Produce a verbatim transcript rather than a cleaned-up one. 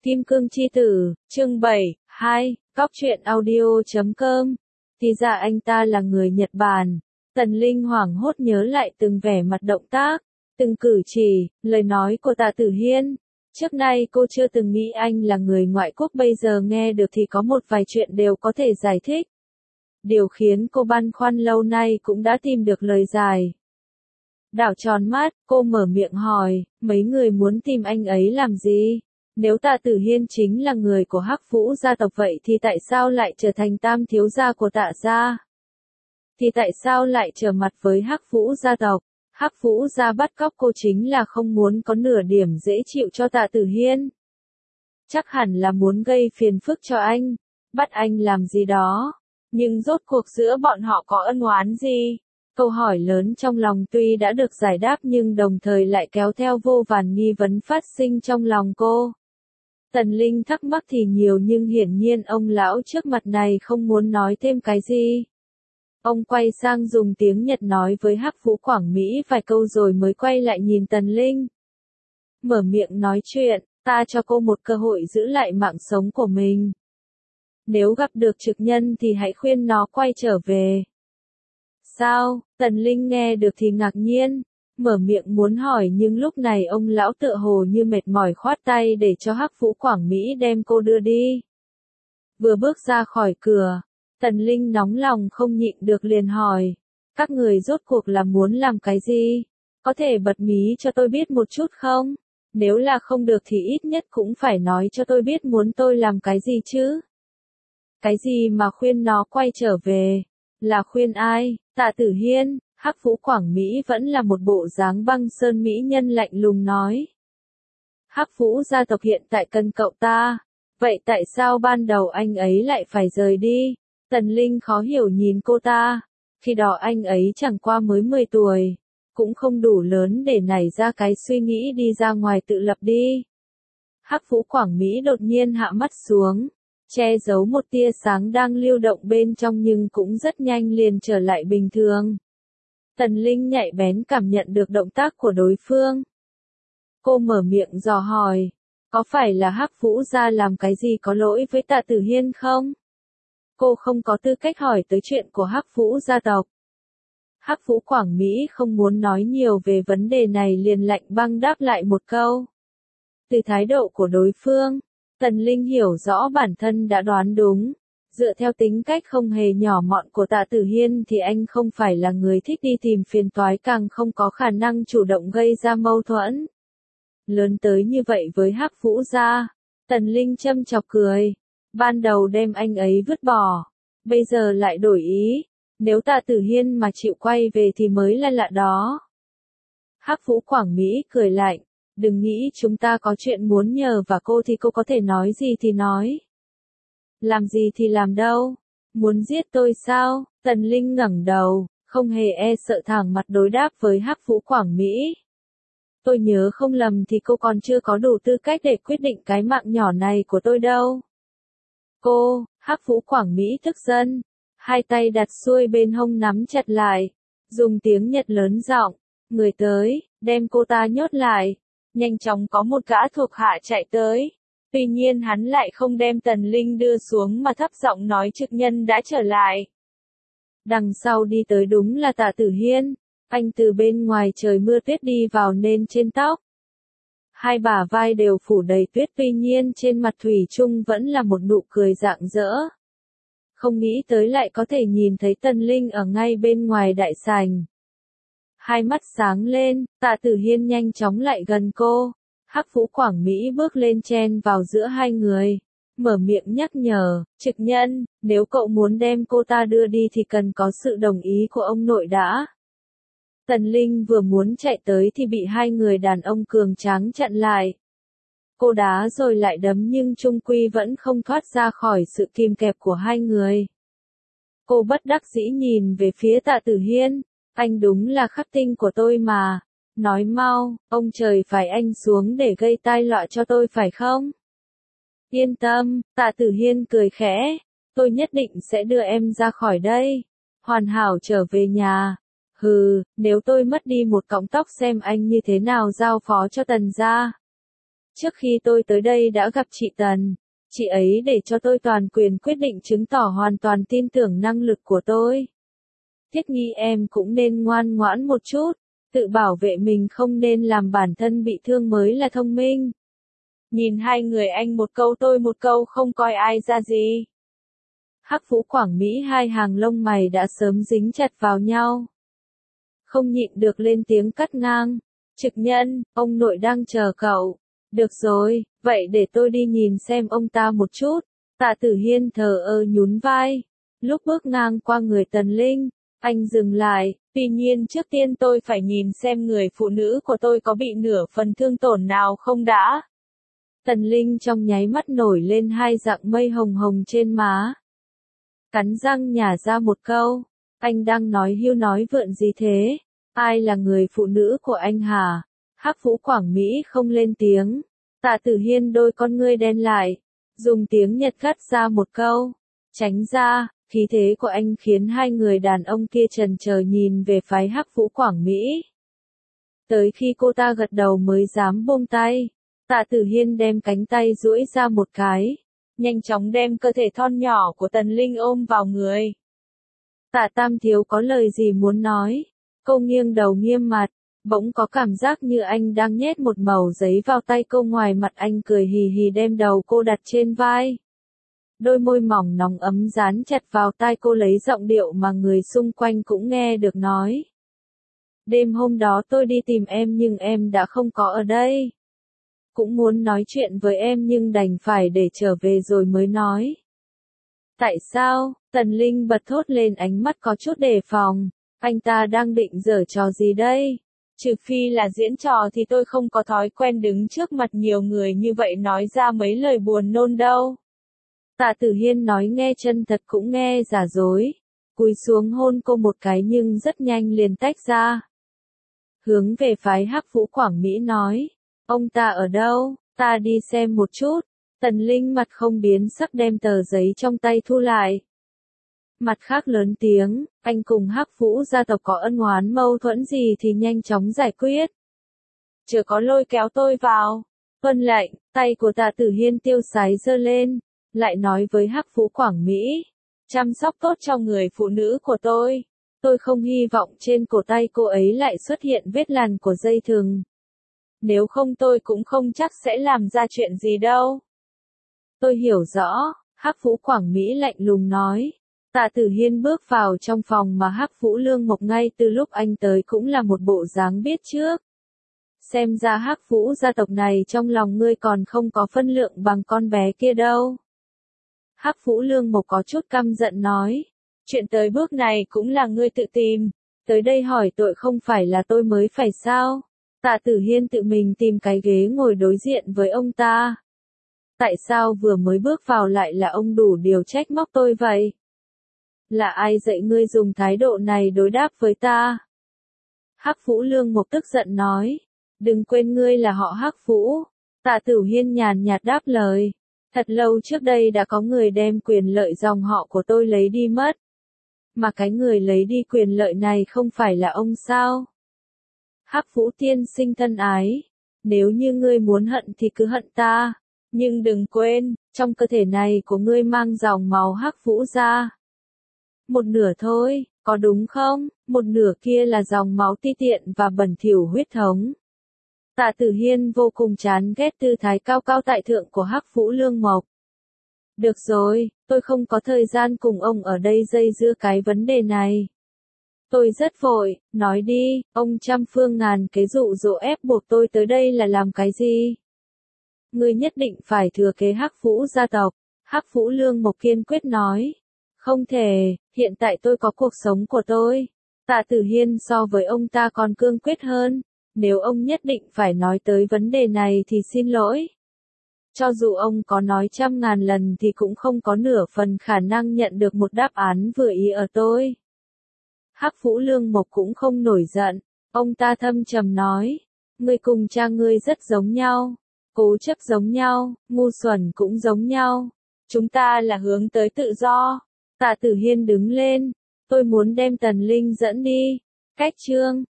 Kim Cương Chi Tử, chương bảy, hai, Cóc truyện audio chấm com. Thì ra anh ta là người Nhật Bản. Tần Linh hoảng hốt nhớ lại từng vẻ mặt động tác, từng cử chỉ, lời nói của Tạ Tử Hiên. Trước nay cô chưa từng nghĩ anh là người ngoại quốc, bây giờ nghe được thì có một vài chuyện đều có thể giải thích. Điều khiến cô băn khoăn lâu nay cũng đã tìm được lời giải. Đảo tròn mắt, cô mở miệng hỏi, mấy người muốn tìm anh ấy làm gì? Nếu Tạ Tử Hiên chính là người của Hắc Vũ gia tộc vậy thì tại sao lại trở thành tam thiếu gia của Tạ gia? Thì tại sao lại trở mặt với Hắc Vũ gia tộc? Hắc Vũ gia bắt cóc cô chính là không muốn có nửa điểm dễ chịu cho Tạ Tử Hiên. Chắc hẳn là muốn gây phiền phức cho anh, bắt anh làm gì đó. Nhưng rốt cuộc giữa bọn họ có ân oán gì? Câu hỏi lớn trong lòng tuy đã được giải đáp nhưng đồng thời lại kéo theo vô vàn nghi vấn phát sinh trong lòng cô. Tần Linh thắc mắc thì nhiều nhưng hiển nhiên ông lão trước mặt này không muốn nói thêm cái gì. Ông quay sang dùng tiếng Nhật nói với Hắc Vũ Quảng Mỹ vài câu rồi mới quay lại nhìn Tần Linh. Mở miệng nói chuyện, ta cho cô một cơ hội giữ lại mạng sống của mình. Nếu gặp được trực nhân thì hãy khuyên nó quay trở về. Sao? Tần Linh nghe được thì ngạc nhiên, mở miệng muốn hỏi nhưng lúc này ông lão tựa hồ như mệt mỏi khoát tay để cho Hắc Vũ Quảng Mỹ đem cô đưa đi. Vừa bước ra khỏi cửa, Tần Linh nóng lòng không nhịn được liền hỏi, các người rốt cuộc là muốn làm cái gì? Có thể bật mí cho tôi biết một chút không? Nếu là không được thì ít nhất cũng phải nói cho tôi biết muốn tôi làm cái gì chứ? Cái gì mà khuyên nó quay trở về? Là khuyên ai? Tạ Tử Hiên. Hắc Vũ Quảng Mỹ vẫn là một bộ dáng băng sơn mỹ nhân lạnh lùng nói. Hắc Vũ gia tộc hiện tại cần cậu ta. Vậy tại sao ban đầu anh ấy lại phải rời đi? Tần Linh khó hiểu nhìn cô ta. Khi đó anh ấy chẳng qua mới mười tuổi. Cũng không đủ lớn để nảy ra cái suy nghĩ đi ra ngoài tự lập đi. Hắc Vũ Quảng Mỹ đột nhiên hạ mắt xuống, che giấu một tia sáng đang lưu động bên trong nhưng cũng rất nhanh liền trở lại bình thường. Tần Linh nhạy bén cảm nhận được động tác của đối phương. Cô mở miệng dò hỏi, có phải là Hắc Vũ gia làm cái gì có lỗi với Tạ Tử Hiên không? Cô không có tư cách hỏi tới chuyện của Hắc Vũ gia tộc. Hắc Vũ Quảng Mỹ không muốn nói nhiều về vấn đề này liền lạnh băng đáp lại một câu. Từ thái độ của đối phương, Tần Linh hiểu rõ bản thân đã đoán đúng. Dựa theo tính cách không hề nhỏ mọn của Tạ Tử Hiên thì anh không phải là người thích đi tìm phiền toái, càng không có khả năng chủ động gây ra mâu thuẫn. Lớn tới như vậy với Hắc Vũ gia, Tần Linh châm chọc cười. Ban đầu đem anh ấy vứt bỏ, bây giờ lại đổi ý. Nếu Tạ Tử Hiên mà chịu quay về thì mới là lạ đó. Hắc Vũ Quảng Mỹ cười lạnh. Đừng nghĩ chúng ta có chuyện muốn nhờ và cô thì cô có thể nói gì thì nói. Làm gì thì làm đâu. Muốn giết tôi sao? Tần Linh ngẩng đầu, không hề e sợ thẳng mặt đối đáp với Hắc Vũ Quảng Mỹ. Tôi nhớ không lầm thì cô còn chưa có đủ tư cách để quyết định cái mạng nhỏ này của tôi đâu. Cô, Hắc Vũ Quảng Mỹ tức giận, hai tay đặt xuôi bên hông nắm chặt lại, dùng tiếng Nhật lớn giọng, người tới, đem cô ta nhốt lại. Nhanh chóng có một gã thuộc hạ chạy tới. Tuy nhiên hắn lại không đem Tần Linh đưa xuống mà thấp giọng nói trực nhân đã trở lại. Đằng sau đi tới đúng là Tạ Tử Hiên. Anh từ bên ngoài trời mưa tuyết đi vào nên trên tóc. Hai bả vai đều phủ đầy tuyết, tuy nhiên trên mặt thủy chung vẫn là một nụ cười rạng rỡ. Không nghĩ tới lại có thể nhìn thấy Tần Linh ở ngay bên ngoài đại sảnh. Hai mắt sáng lên, Tạ Tử Hiên nhanh chóng lại gần cô. Hắc Vũ Quảng Mỹ bước lên chen vào giữa hai người. Mở miệng nhắc nhở, trực nhân, nếu cậu muốn đem cô ta đưa đi thì cần có sự đồng ý của ông nội đã. Tần Linh vừa muốn chạy tới thì bị hai người đàn ông cường tráng chặn lại. Cô đá rồi lại đấm nhưng chung quy vẫn không thoát ra khỏi sự kìm kẹp của hai người. Cô bất đắc dĩ nhìn về phía Tạ Tử Hiên. Anh đúng là khắc tinh của tôi mà. Nói mau, ông trời phải anh xuống để gây tai họa cho tôi phải không? Yên tâm, Tạ Tử Hiên cười khẽ. Tôi nhất định sẽ đưa em ra khỏi đây. Hoàn hảo trở về nhà. Hừ, nếu tôi mất đi một cọng tóc xem anh như thế nào giao phó cho Tần gia. Trước khi tôi tới đây đã gặp chị Tần, chị ấy để cho tôi toàn quyền quyết định chứng tỏ hoàn toàn tin tưởng năng lực của tôi. Thiết Nghi em cũng nên ngoan ngoãn một chút, tự bảo vệ mình không nên làm bản thân bị thương mới là thông minh. Nhìn hai người anh một câu tôi một câu không coi ai ra gì. Hắc Vũ Quảng Mỹ hai hàng lông mày đã sớm dính chặt vào nhau. Không nhịn được lên tiếng cắt ngang. Trực Nhân, ông nội đang chờ cậu. Được rồi, vậy để tôi đi nhìn xem ông ta một chút. Tạ Tử Hiên thờ ơ nhún vai. Lúc bước ngang qua người Tần Linh, anh dừng lại. Tuy nhiên trước tiên tôi phải nhìn xem người phụ nữ của tôi có bị nửa phần thương tổn nào không đã. Tần Linh trong nháy mắt nổi lên hai dạng mây hồng hồng trên má. Cắn răng nhả ra một câu. Anh đang nói hiu nói vượn gì thế? Ai là người phụ nữ của anh hả? Hắc Vũ Quảng Mỹ không lên tiếng. Tạ Tử Hiên đôi con ngươi đen lại. Dùng tiếng Nhật gắt ra một câu. Tránh ra, khí thế của anh khiến hai người đàn ông kia trần chờ nhìn về phái Hắc Vũ Quảng Mỹ. Tới khi cô ta gật đầu mới dám buông tay. Tạ Tử Hiên đem cánh tay duỗi ra một cái. Nhanh chóng đem cơ thể thon nhỏ của Tần Linh ôm vào người. Tạ Tam Thiếu có lời gì muốn nói? Cô nghiêng đầu nghiêm mặt, bỗng có cảm giác như anh đang nhét một mẩu giấy vào tay cô, ngoài mặt anh cười hì hì đem đầu cô đặt trên vai. Đôi môi mỏng nóng ấm dán chặt vào tai cô lấy giọng điệu mà người xung quanh cũng nghe được nói. Đêm hôm đó tôi đi tìm em nhưng em đã không có ở đây. Cũng muốn nói chuyện với em nhưng đành phải để trở về rồi mới nói. Tại sao? Tần Linh bật thốt lên, ánh mắt có chút đề phòng. Anh ta đang định giở trò gì đây? Trừ phi là diễn trò thì tôi không có thói quen đứng trước mặt nhiều người như vậy nói ra mấy lời buồn nôn đâu. Tạ Tử Hiên nói nghe chân thật cũng nghe giả dối. Cúi xuống hôn cô một cái nhưng rất nhanh liền tách ra. Hướng về phái Hắc Vũ Quảng Mỹ nói. Ông ta ở đâu? Ta đi xem một chút. Tần Linh mặt không biến sắc đem tờ giấy trong tay thu lại. Mặt khác lớn tiếng, anh cùng Hắc Vũ gia tộc có ân oán mâu thuẫn gì thì nhanh chóng giải quyết. Chưa có lôi kéo tôi vào. Tuân lệnh, tay của Tạ Tử Hiên tiêu sái giơ lên, lại nói với Hắc Vũ Quảng Mỹ. Chăm sóc tốt cho người phụ nữ của tôi. Tôi không hy vọng trên cổ tay cô ấy lại xuất hiện vết lằn của dây thừng. Nếu không tôi cũng không chắc sẽ làm ra chuyện gì đâu. Tôi hiểu rõ, Hắc Vũ Quảng Mỹ lạnh lùng nói. Tạ Tử Hiên bước vào trong phòng mà Hắc Vũ Lương Mộc ngay từ lúc anh tới cũng là một bộ dáng biết trước. Xem ra Hắc Vũ gia tộc này trong lòng ngươi còn không có phân lượng bằng con bé kia đâu. Hắc Vũ Lương Mộc có chút căm giận nói. Chuyện tới bước này cũng là ngươi tự tìm. Tới đây hỏi tội không phải là tôi mới phải sao? Tạ Tử Hiên tự mình tìm cái ghế ngồi đối diện với ông ta. Tại sao vừa mới bước vào lại là ông đủ điều trách móc tôi vậy? Là ai dạy ngươi dùng thái độ này đối đáp với ta? Hắc Vũ Lương Mộc tức giận nói. Đừng quên ngươi là họ Hắc Vũ. Tạ Tử Hiên nhàn nhạt đáp lời. Thật lâu trước đây đã có người đem quyền lợi dòng họ của tôi lấy đi mất. Mà cái người lấy đi quyền lợi này không phải là ông sao? Hắc Vũ tiên sinh thân ái. Nếu như ngươi muốn hận thì cứ hận ta. Nhưng đừng quên, trong cơ thể này của ngươi mang dòng máu Hắc Vũ ra. Một nửa thôi, có đúng không? Một nửa kia là dòng máu ti tiện và bẩn thỉu huyết thống. Tạ Tử Hiên vô cùng chán ghét tư thái cao cao tại thượng của Hắc Vũ Lương Mộc. Được rồi, tôi không có thời gian cùng ông ở đây dây dưa cái vấn đề này. Tôi rất vội, nói đi, ông trăm phương ngàn kế dụ dỗ ép buộc tôi tới đây là làm cái gì? Ngươi nhất định phải thừa kế Hắc Vũ gia tộc. Hắc Vũ Lương Mộc kiên quyết nói. Không thể, hiện tại tôi có cuộc sống của tôi. Tạ Tử Hiên so với ông ta còn cương quyết hơn. Nếu ông nhất định phải nói tới vấn đề này thì xin lỗi. Cho dù ông có nói trăm ngàn lần thì cũng không có nửa phần khả năng nhận được một đáp án vừa ý ở tôi. Hắc Vũ Lương Mộc cũng không nổi giận. Ông ta thâm trầm nói. Ngươi cùng cha ngươi rất giống nhau. Cố chấp giống nhau, ngu xuẩn cũng giống nhau. Chúng ta là hướng tới tự do. Tạ Tử Hiên đứng lên. Tôi muốn đem Tần Linh dẫn đi. Cách chương.